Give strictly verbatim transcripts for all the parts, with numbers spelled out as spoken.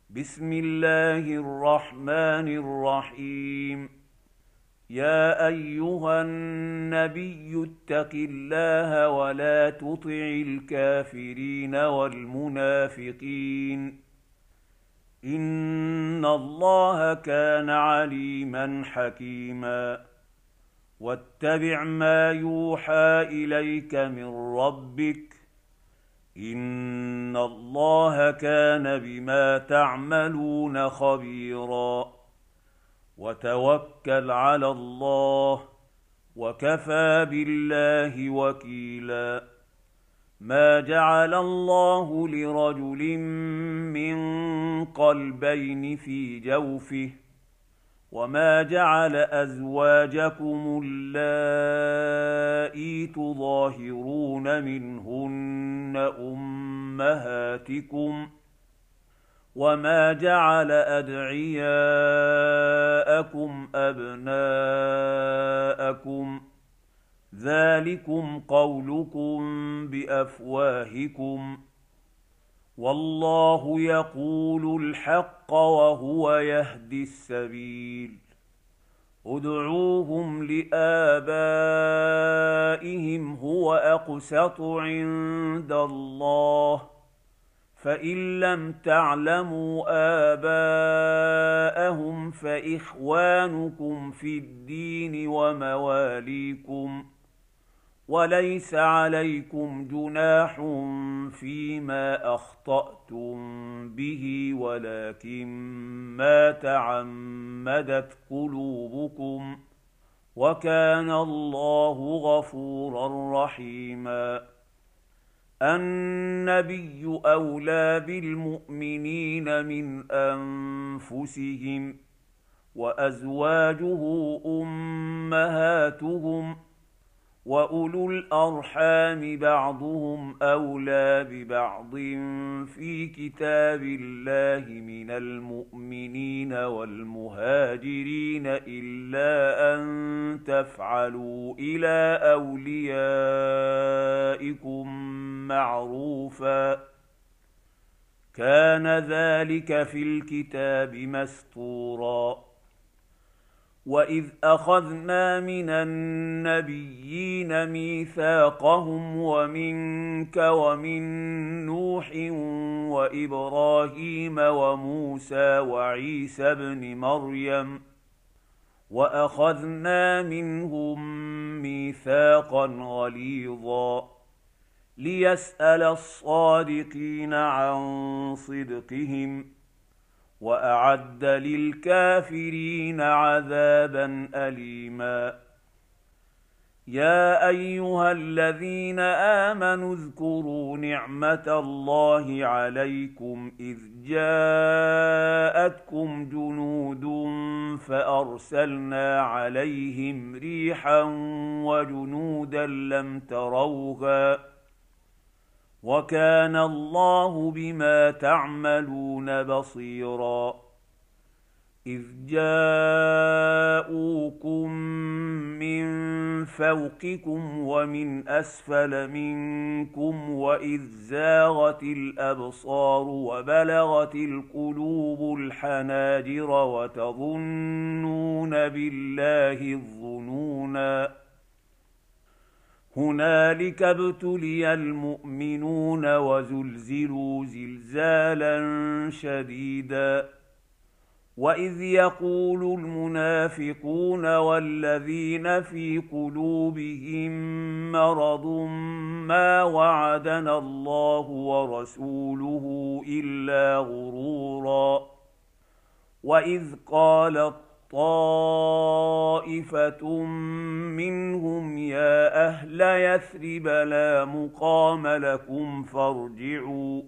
بسم الله الرحمن الرحيم. يا أيها النبي اتق الله ولا تطع الكافرين والمنافقين، إن الله كان عليما حكيما. واتبع ما يوحى إليك من ربك، إن الله كان بما تعملون خبيرا. وتوكل على الله، وكفى بالله وكيلا. ما جعل الله لرجل من قلبين في جوفه، وما جعل أزواجكم اللائي تظاهرون منهن أمهاتكم، وما جعل أدعياءكم أبناءكم، ذلكم قولكم بأفواهكم، والله يقول الحق وهو يهدي السبيل. ادعوهم لآبائهم هو أقسط عند الله، فإن لم تعلموا آباءهم فإخوانكم في الدين ومواليكم، وليس عليكم جناح فيما أخطأتم به، ولكن ما تعمدت قلوبكم، وكان الله غفورا رحيما. النبي أولى بالمؤمنين من أنفسهم، وأزواجه أمهاتهم، وأولو الأرحام بعضهم أولى ببعض في كتاب الله من المؤمنين والمهاجرين، إلا أن تفعلوا إلى أوليائكم معروفا، كان ذلك في الكتاب مسطورا. وإذ أخذنا من النبيين ميثاقهم ومنك ومن نوح وإبراهيم وموسى وعيسى ابن مريم، وأخذنا منهم ميثاقا غليظا، ليسأل الصادقين عن صدقهم، وأعد للكافرين عذابا أليما. يا أيها الذين آمنوا اذكروا نعمة الله عليكم إذ جاءتكم جنود فأرسلنا عليهم ريحا وجنودا لم تروها، وكان الله بما تعملون بصيرا. إذ جاءوكم من فوقكم ومن أسفل منكم، وإذ زاغت الأبصار وبلغت القلوب الحناجر وتظنون بالله الظنونا. هنالك ابتلي المؤمنون وزلزلوا زلزالا شديدا. وإذ يقول المنافقون والذين في قلوبهم مرض ما وعدنا الله ورسوله إلا غرورا. وإذ قالت طائفة منهم يا أهل يثرب لا مقام لكم فارجعوا،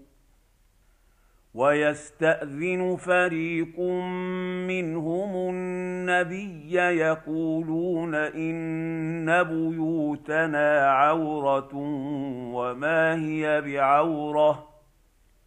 ويستأذن فريق منهم النبي يقولون إن بيوتنا عورة وما هي بعورة،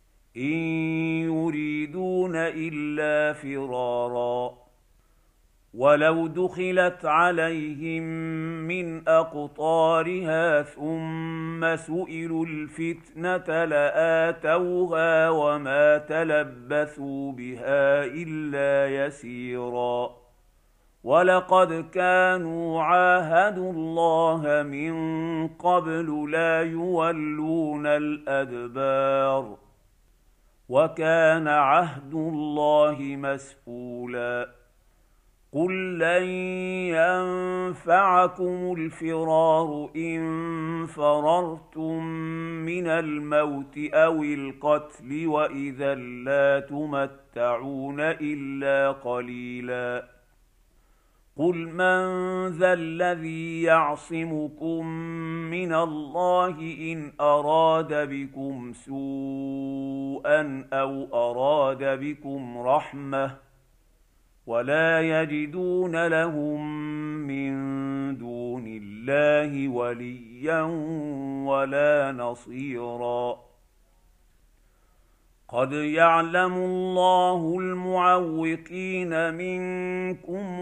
إن يريدون إلا فرارا. ولو دخلت عليهم من أقطارها ثم سئلوا الفتنة لآتوها وما تلبثوا بها إلا يسيرا ولقد كانوا عاهدوا الله من قبل لا يولون الأدبار وكان عهد الله مسؤولا قل لن ينفعكم الفرار إن فررتم من الموت أو القتل وإذا لا تمتعون إلا قليلا قل من ذا الذي يعصمكم من الله إن أراد بكم سوءا أو أراد بكم رحمة ولا يجدون لهم من دون الله وليا ولا نصيرا قد يعلم الله المعوقين منكم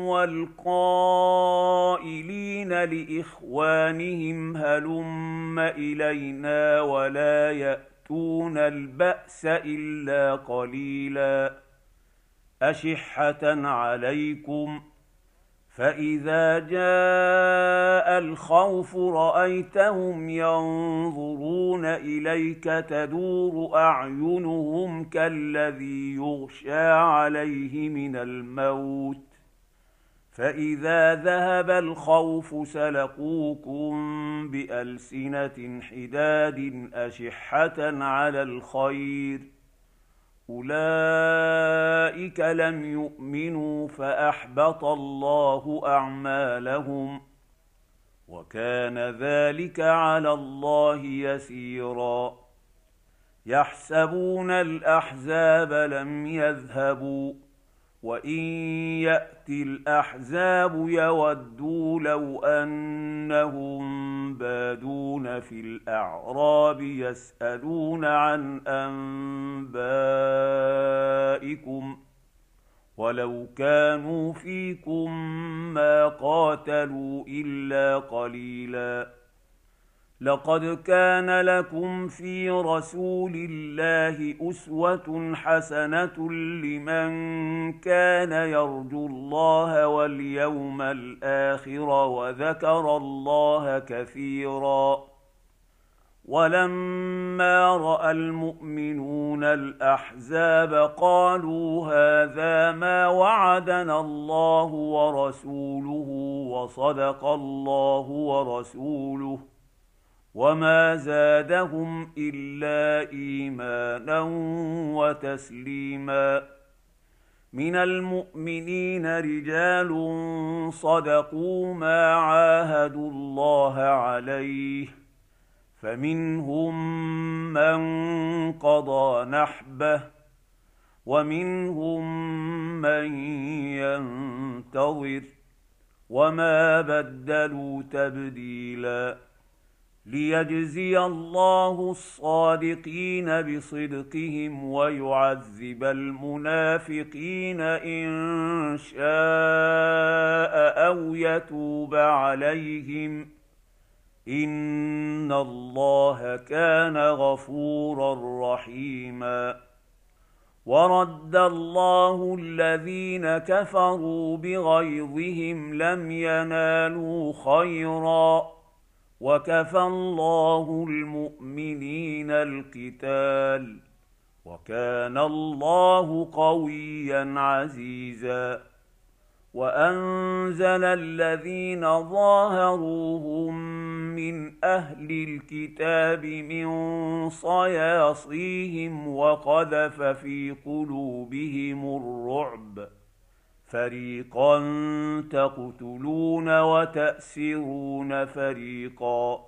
والقائلين لإخوانهم هلم إلينا ولا يأتون البأس إلا قليلا أشحة عليكم فإذا جاء الخوف رأيتهم ينظرون إليك تدور أعينهم كالذي يغشى عليه من الموت فإذا ذهب الخوف سلقوكم بألسنة حداد أشحة على الخير أولئك لم يؤمنوا فأحبط الله أعمالهم وكان ذلك على الله يسيرا يحسبون الأحزاب لم يذهبوا وإن يأتي الأحزاب يودوا لو أنهم بادون في الأعراب يسألون عن أنبائكم ولو كانوا فيكم ما قاتلوا إلا قليلا لقد كان لكم في رسول الله أسوة حسنة لمن كان يرجو الله واليوم الآخر وذكر الله كثيرا ولما رأى المؤمنون الأحزاب قالوا هذا ما وعدنا الله ورسوله وصدق الله ورسوله وما زادهم إلا إيمانا وتسليما من المؤمنين رجال صدقوا ما عاهدوا الله عليه فمنهم من قضى نحبه ومنهم من ينتظر وما بدلوا تبديلا ليجزي الله الصادقين بصدقهم ويعذب المنافقين إن شاء أو يتوب عليهم إن الله كان غفورا رحيما ورد الله الذين كفروا بغيظهم لم ينالوا خيرا وكفى الله المؤمنين القتال وكان الله قويا عزيزا وأنزل الذين ظاهروهم من أهل الكتاب من صياصيهم وقذف في قلوبهم الرعب فريقا تقتلون وتأسرون فريقا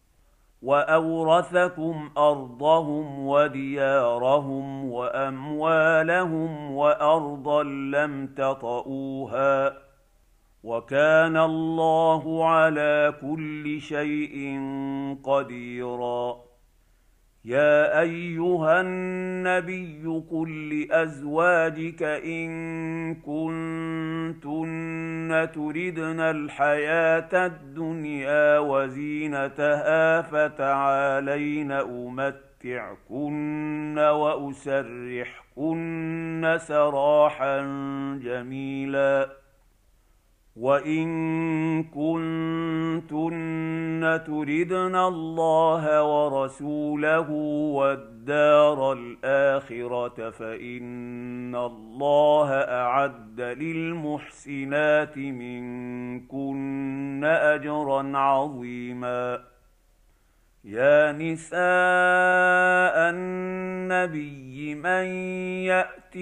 وأورثكم أرضهم وديارهم وأموالهم وأرضا لم تطئوها وكان الله على كل شيء قديرا يا أيها النبي قل لأزواجك إن كنتن تردن الحياة الدنيا وزينتها فتعالين أمتعكن وأسرحكن سراحا جميلا وإن كنتن تردن الله ورسوله والدار الآخرة فإن الله أعد للمحسنات منكن أجرا عظيما يا نساء النبي من يأت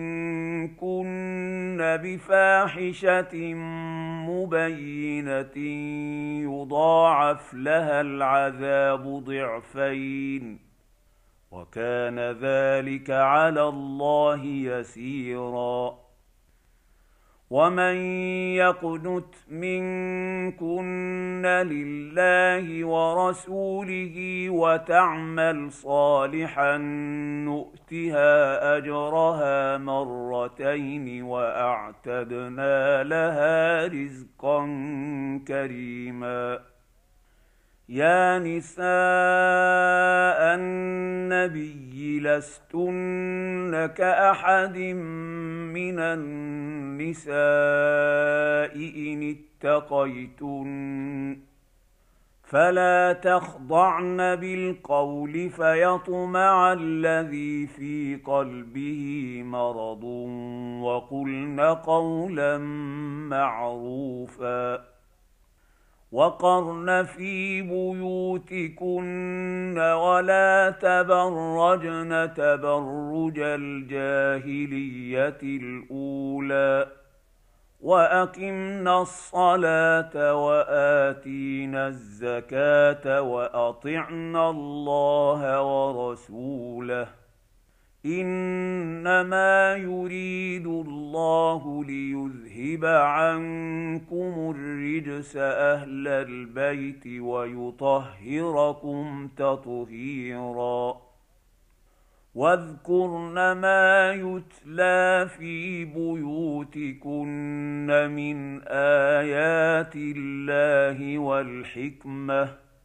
منكن بفاحشة مبينة يضاعف لها العذاب ضعفين وكان ذلك على الله يسيرا ومن يقنت منكن لله ورسوله وتعمل صالحا نؤتها أجرها مرتين وأعتدنا لها رزقا كريما يا نساء النبي لستن كأحد من النساء إن اتقيتن فلا تخضعن بالقول فيطمع الذي في قلبه مرض وقلن قولا معروفا وقرن في بيوتكن ولا تبرجن تبرج الجاهلية الأولى وأقمنا الصلاة وآتينا الزكاة وأطعنا الله ورسوله إنما يريد الله ليذهب عنكم الرجس أهل البيت ويطهركم تطهيرا واذكرن ما يتلى في بيوتكن من آيات الله والحكمة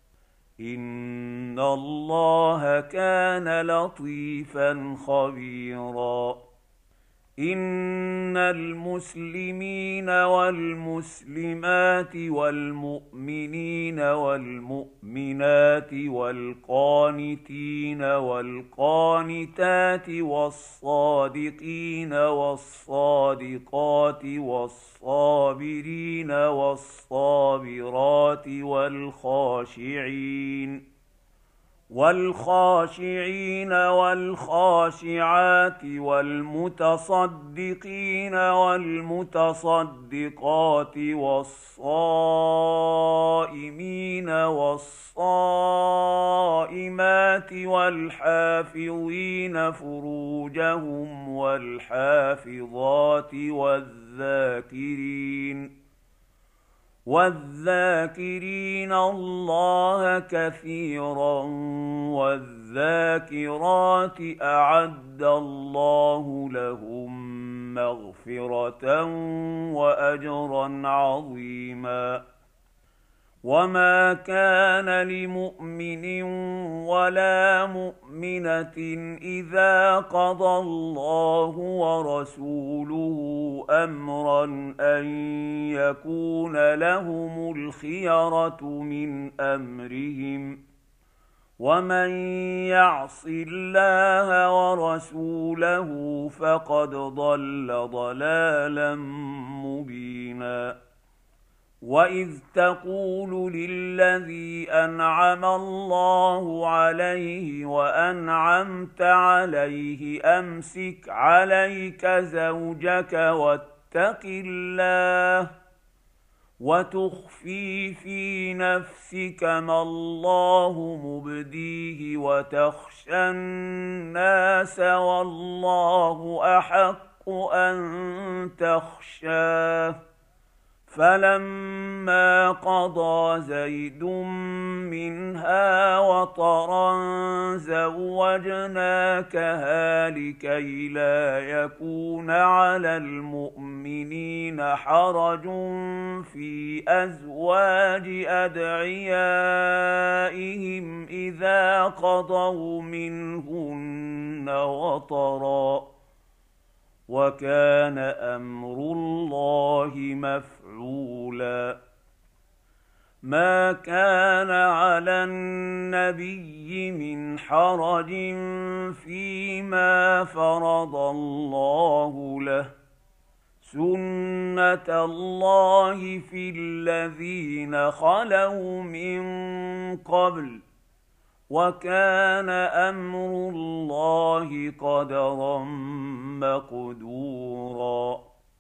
إن الله كان لطيفا خبيرا إن المسلمين والمسلمات والمؤمنين والمؤمنات والقانتين والقانتات والصادقين والصادقات والصابرين والصابرات والخاشعين والخاشعين والخاشعات والمتصدقين والمتصدقات والصائمين والصائمات والحافظين فروجهم والحافظات والذاكرين والذاكرين الله كثيرا والذاكرات أعد الله لهم مغفرة وأجرا عظيما وما كان لمؤمن ولا مؤمنة إذا قضى الله ورسوله أمرا أن يكون لهم الخيرة من أمرهم ومن يعص الله ورسوله فقد ضل ضلالا مبينا وإذ تقول للذي أنعم الله عليه وأنعمت عليه أمسك عليك زوجك واتق الله وتخفي في نفسك ما الله مبديه وتخشى الناس والله أحق أن تخشاه فلما قضى زيد منها وطرا زوجناكها لكي لا يكون على المؤمنين حرج في أزواج أدعيائهم إذا قضوا منهن وطرا، وكان أمر الله مفعولا. ما كان على النبي من حرج فيما فرض الله له، سنة الله في الذين خلوا من قبل، وكان أمر الله قدرا مقدورا.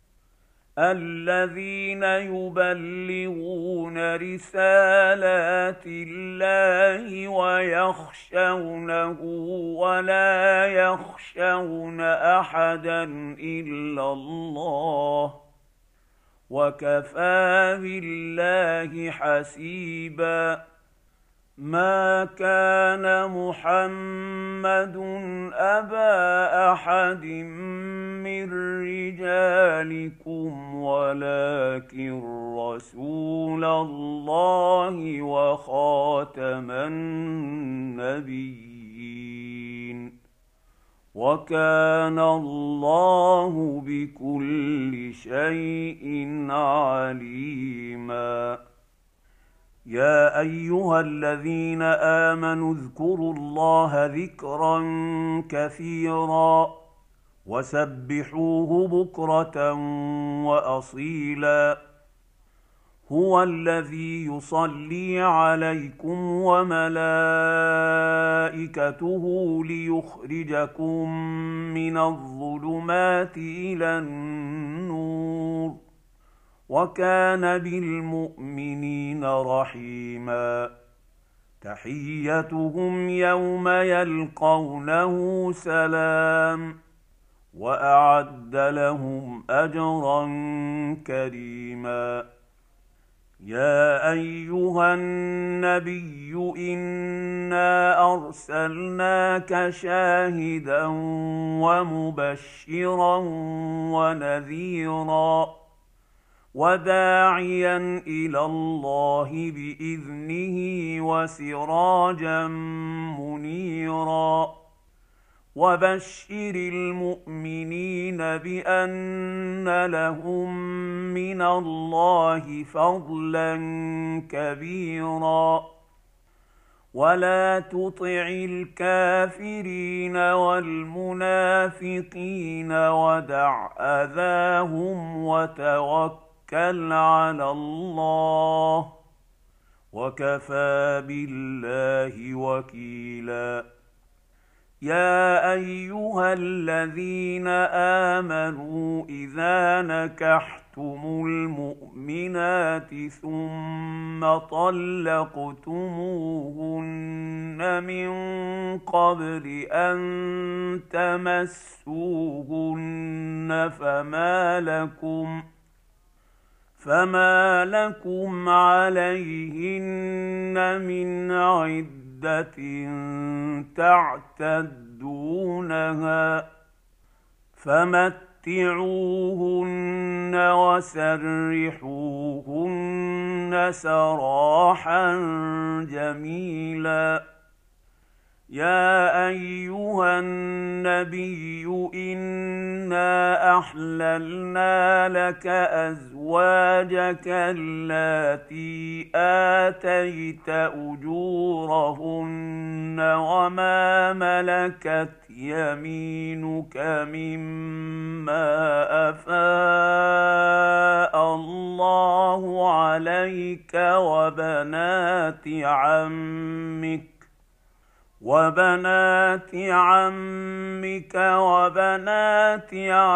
الذين يبلغون رسالات الله ويخشونه ولا يخشون أحدا إلا الله، وكفى بالله حسيبا. ما كان محمد أبا أحد من رجالكم ولكن رسول الله وخاتم النبيين، وكان الله بكل شيء عليما. يا أيها الذين آمنوا اذكروا الله ذكرا كثيرا وسبحوه بكرة وأصيلا. هو الذي يصلي عليكم وملائكته ليخرجكم من الظلمات إلى النور، وكان بالمؤمنين رحيما. تحيتهم يوم يلقونه سلام، وأعد لهم أجرا كريما. يا أيها النبي إنا أرسلناك شاهدا ومبشرا ونذيرا وداعيا إلى الله بإذنه وسراجا منيرا. وبشر المؤمنين بأن لهم من الله فضلا كبيرا. ولا تطع الكافرين والمنافقين ودع أذاهم وتوكل على الله، وكفى بالله وكيلا. يا أيها الذين آمنوا إذا نكحتم المؤمنات ثم طلقتموهن من قبل أن تمسوهن فما لكم فما لكم عليهن من عدة تعتدونها، فمتعوهن وسرحوهن سراحا جميلا. يا أيها النبي إنا أحللنا لك أزواجك اللاتي آتيت أجورهن وما ملكت يمينك مما أفاء الله عليك وبنات عمك وبنات عمك وبنات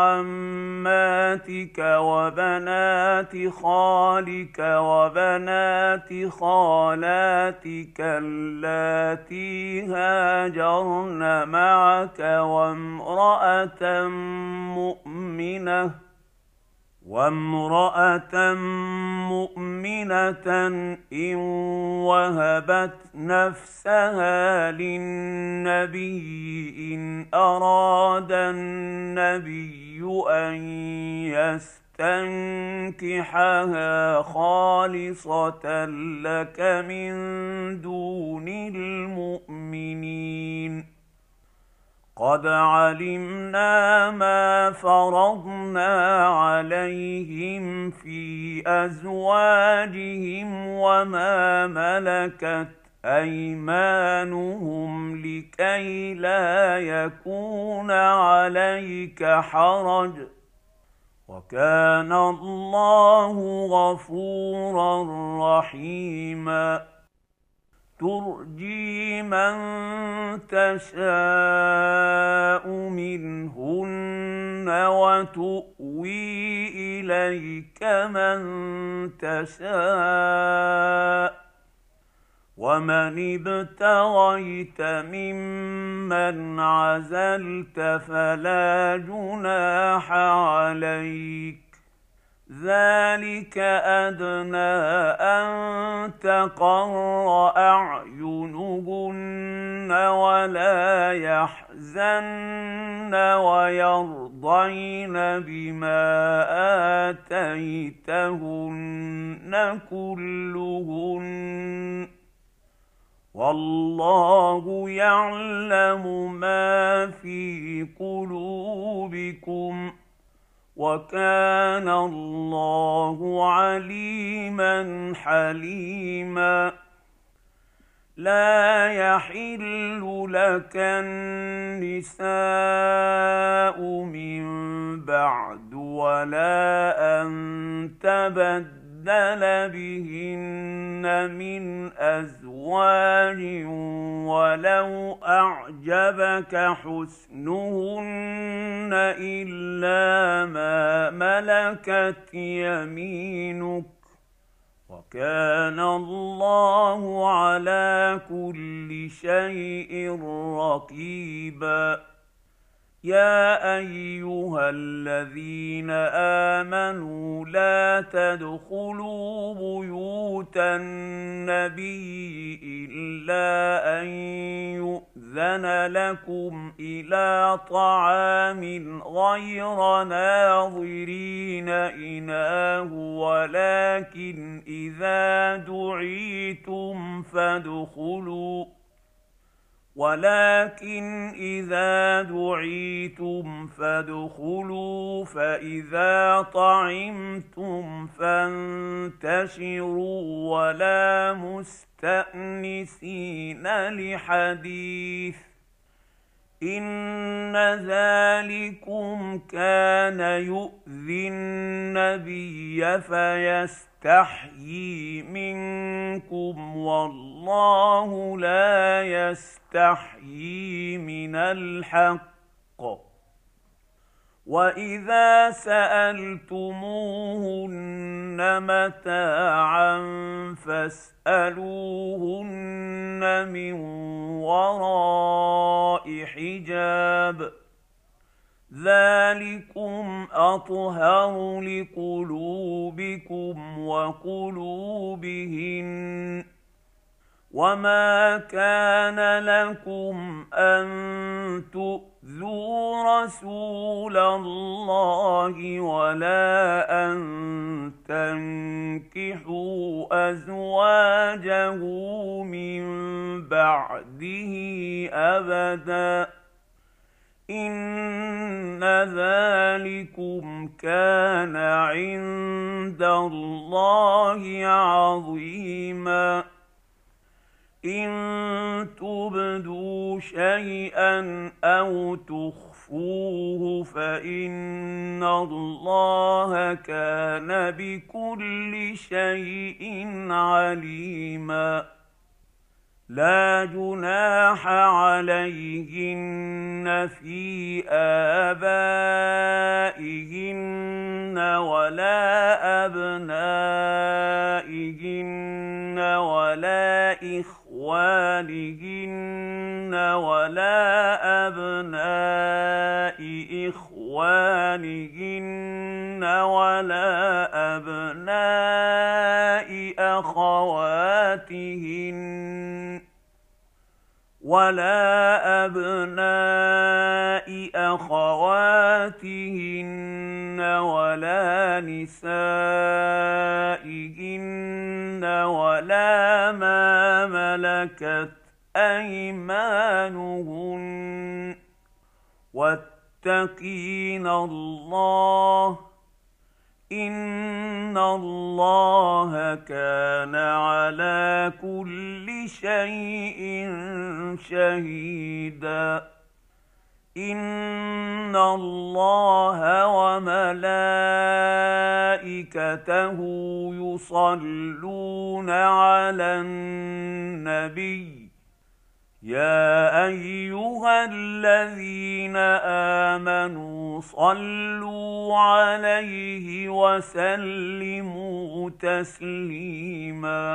عماتك وبنات خالك وبنات خالاتك اللاتي هاجرن معك وامرأة مؤمنة وامرأة مؤمنة إن وهبت نفسها للنبي إن أراد النبي أن يستنكحها خالصة لك من دون المؤمنين قد علمنا ما فرضنا عليهم في أزواجهم وما ملكت أيمانهم لكي لا يكون عليك حرج وكان الله غفورا رحيما ترجي من تشاء منهن وتؤوي إليك من تشاء ومن ابتغيت ممن عزلت فلا جناح عليك ذلك أدنى أن تقر أعينهن ولا يحزن ويرضين بما آتيتهن كلهن والله يعلم ما في قلوبكم وكان الله عليما حليما لا يحل لك النساء من بعد ولا أن تبدل بهن من أزواج ولو أعجبك حسنهن إلا ما ملكت يمينك وكان الله على كل شيء رقيبا يا أيها الذين آمنوا لا تدخلوا بيوت النبي إلا أن يؤذن لكم إلى طعام غير ناظرين إناه ولكن إذا دعيتم فادخلوا ولكن إذا دعيتم فادخلوا فإذا طعمتم فانتشروا ولا مستأنسين لحديث إن ذلكم كان يؤذي النبي فيستحيي منكم والله لا يستحيي من الحق وإذا سألتموهن متاعا فاسألوهن من وراء حجاب ذلكم أطهر لقلوبكم وقلوبهن وما كان لكم أن تؤذوا رسول الله ولا أن تنكحوا أزواجه من بعده أبدا إن ذلكم كان عند الله عظيما إن تبدوا شيئا أو تخفوه فإن الله كان بكل شيء عليما لا جناح عليهن في آبائهن ولا أبنائهن ولا إخوانهن ولا أبناء إخوانهن إخوانهن ولا أبناء أخواتهن ولا أبناء أخواتهن ولا نسائهن ولا ما ملكت أيمانهن واتقين الله إن الله كان على كل شيء شهيدا إن الله وملائكته يصلون على النبي يا أيها الذين آمنوا صلوا عليه وسلموا تسليما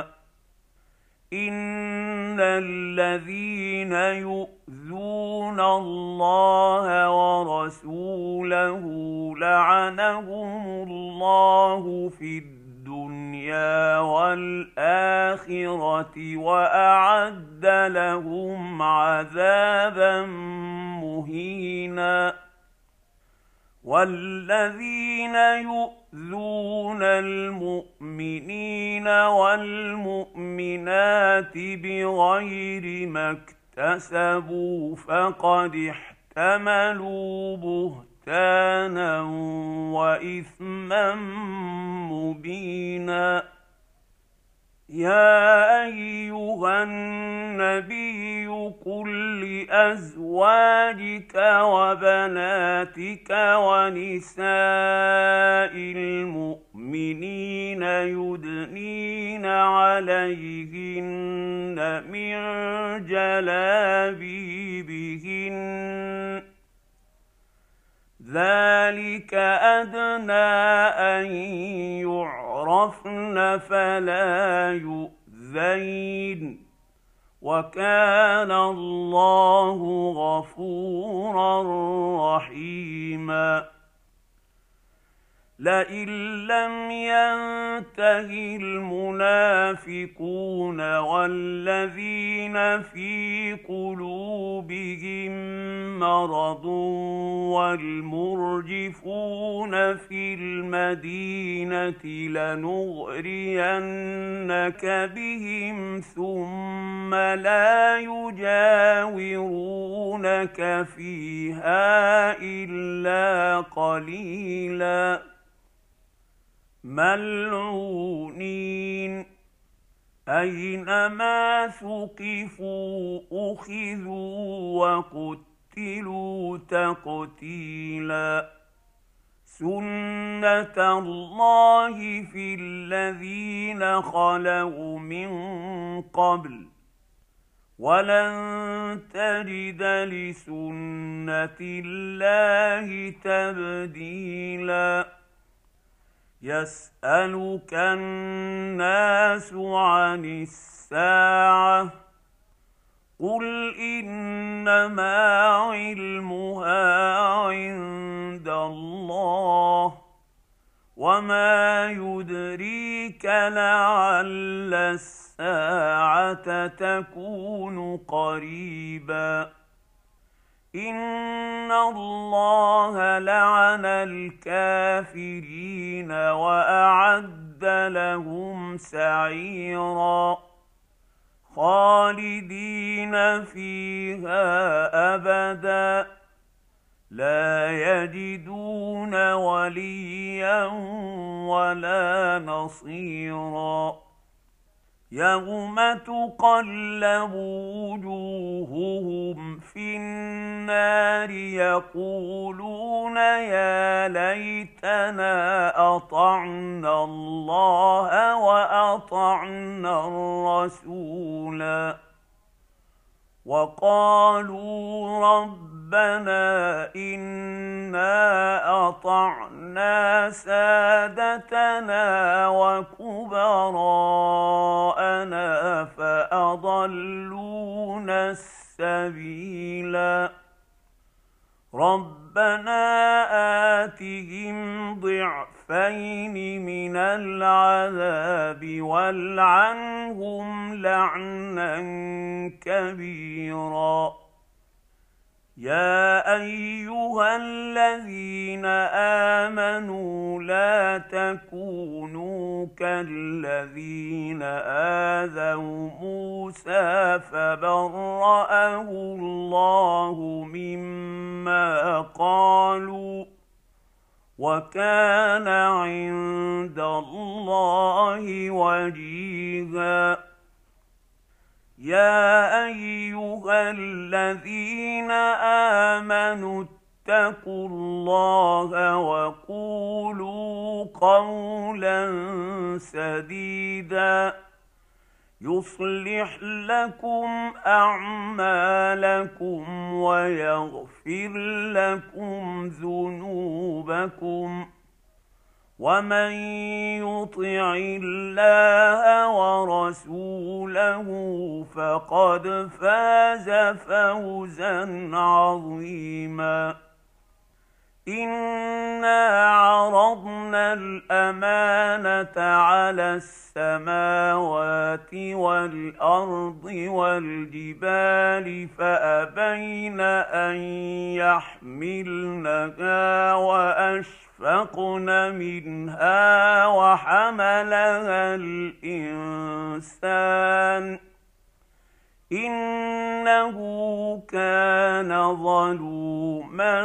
إن الذين يؤذون الله ورسوله لعنهم الله في الدنيا والآخرة وأعد لهم عذابا مهينا والذين يؤذون المؤمنين والمؤمنات بغير ما اكتسبوا فقد احتملوا بهتانا وإثما مبينا يا أيها النبي قل لأزواجك وبناتك ونساء المؤمنين يدنين عليهن من جلابيبهن ذلك أدنى أن يعرفن فلا يؤذين وكان الله غفورا رحيما لئن لم ينته المنافقون والذين في قلوبهم مرض والمرجفون في المدينة لنغرينك بهم ثم لا يجاورونك فيها إلا قليلا ملعونين أينما ثقفوا أخذوا وقتلوا تقتيلا سنة الله في الذين خلوا من قبل ولن تجد لسنة الله تبديلا يسألك الناس عن الساعة قل إنما علمها عند الله وما يدريك لعل الساعة تكون قريبا إن الله لعن الكافرين وأعد لهم سعيرا خالدين فيها أبدا لا يجدون وليا ولا نصيرا يوم تقلب وجوههم في النار يقولون يا ليتنا أطعنا الله وأطعنا الرسولا وقالوا ربنا إنا أطعنا سادتنا وكبراءنا فأضلونا السبيلا ربنا ضعفين من العذاب والعنهم لعنا كبيرا. يا أيها الذين آمنوا لا تكونوا كالذين آذوا موسى فبرأه الله مما قالوا وكان عند الله وجيها. يا أيها الذين آمنوا اتقوا الله وقولوا قولا سديدا يصلح لكم أعمالكم ويغفر لكم ذنوبكم ومن يطع الله ورسوله فقد فاز فوزا عظيما. إنا عرضنا الأمانة على السماوات والأرض والجبال فأبين أن يحملنها وأشفقن منها وحملها الإنسان إنه كان ظلوما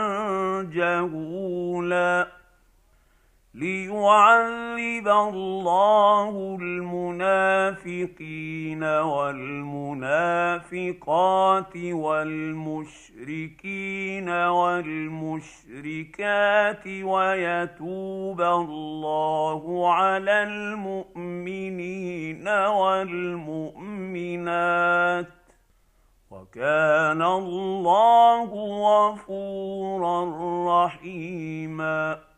جهولا. ليعذب الله المنافقين والمنافقات والمشركين والمشركات ويتوب الله على المؤمنين والمؤمنات وكان الله غفورا رحيما.